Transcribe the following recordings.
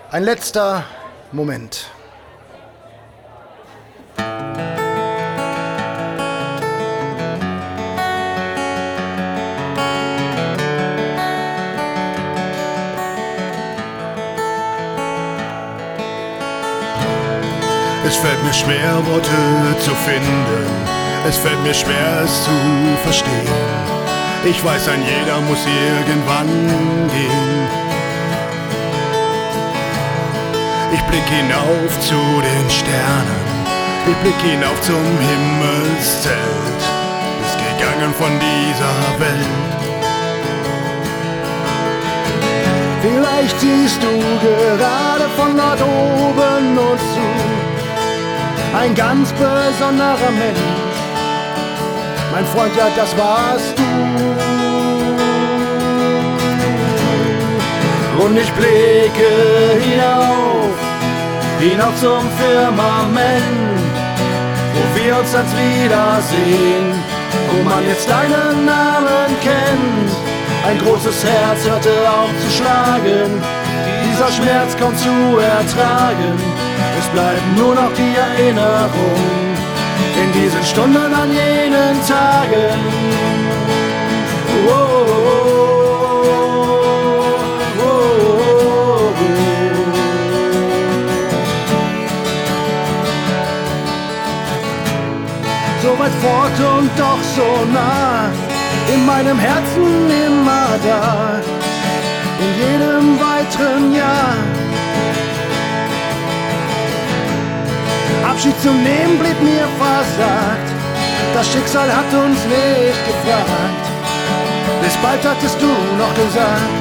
Ein letzter Moment. Es fällt mir schwer, Worte zu finden. Es fällt mir schwer, es zu verstehen. Ich weiß, ein jeder muss irgendwann gehen. Ich blick hinauf zu den Sternen. Ich blick hinauf zum Himmelszelt. Bist gegangen von dieser Welt. Vielleicht siehst du gerade von dort oben uns zu. Ein ganz besonderer Mensch, mein Freund, ja, das warst du. Und ich blicke hinauf zum Firmament, wo wir uns als wiedersehen, wo man jetzt deinen Namen kennt. Ein großes Herz hörte auf zu schlagen, dieser Schmerz kaum zu ertragen. Es bleibt nur noch die Erinnerung in diesen Stunden an jenen Tagen. Oh, oh, oh, oh, oh. So weit fort und doch so nah, in meinem Herzen immer da, in jedem weiteren Jahr. Abschied zu nehmen blieb mir versagt, das Schicksal hat uns nicht gefragt. Bis bald hattest du noch gesagt.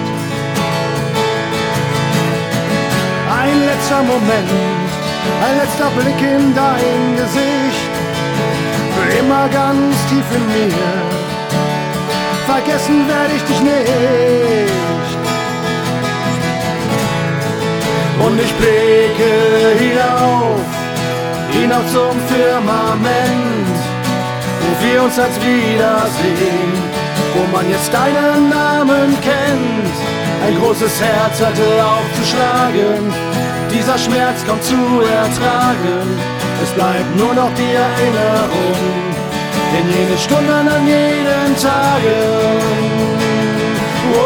Ein letzter Moment, ein letzter Blick in dein Gesicht, für immer ganz tief in mir. Vergessen werde ich dich nicht. Und ich blicke hinauf zum Firmament, wo wir uns als wiedersehen, wo man jetzt deinen Namen kennt. Ein großes Herz hörte auf zu schlagen, dieser Schmerz kaum zu ertragen. Es bleibt nur noch die Erinnerung in jenen Stunden an jeden Tagen. Oh,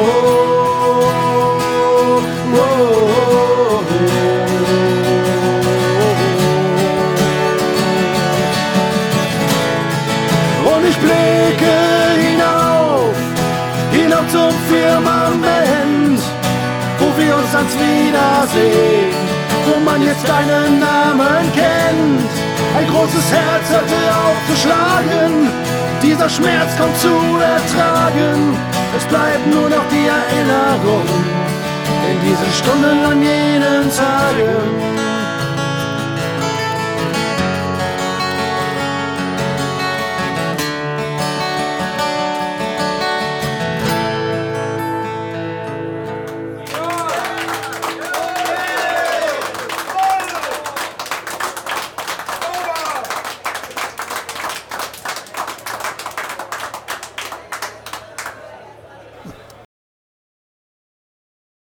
oh, oh, oh, oh. Und ich blicke hinauf zum Firmament, wo wir uns ans Wiedersehen, wo man jetzt deinen Namen kennt. Ein großes Herz hörte auf zu schlagen, dieser Schmerz kommt zu ertragen. Es bleibt nur noch die Erinnerung in diesen Stunden an jenen Tagen.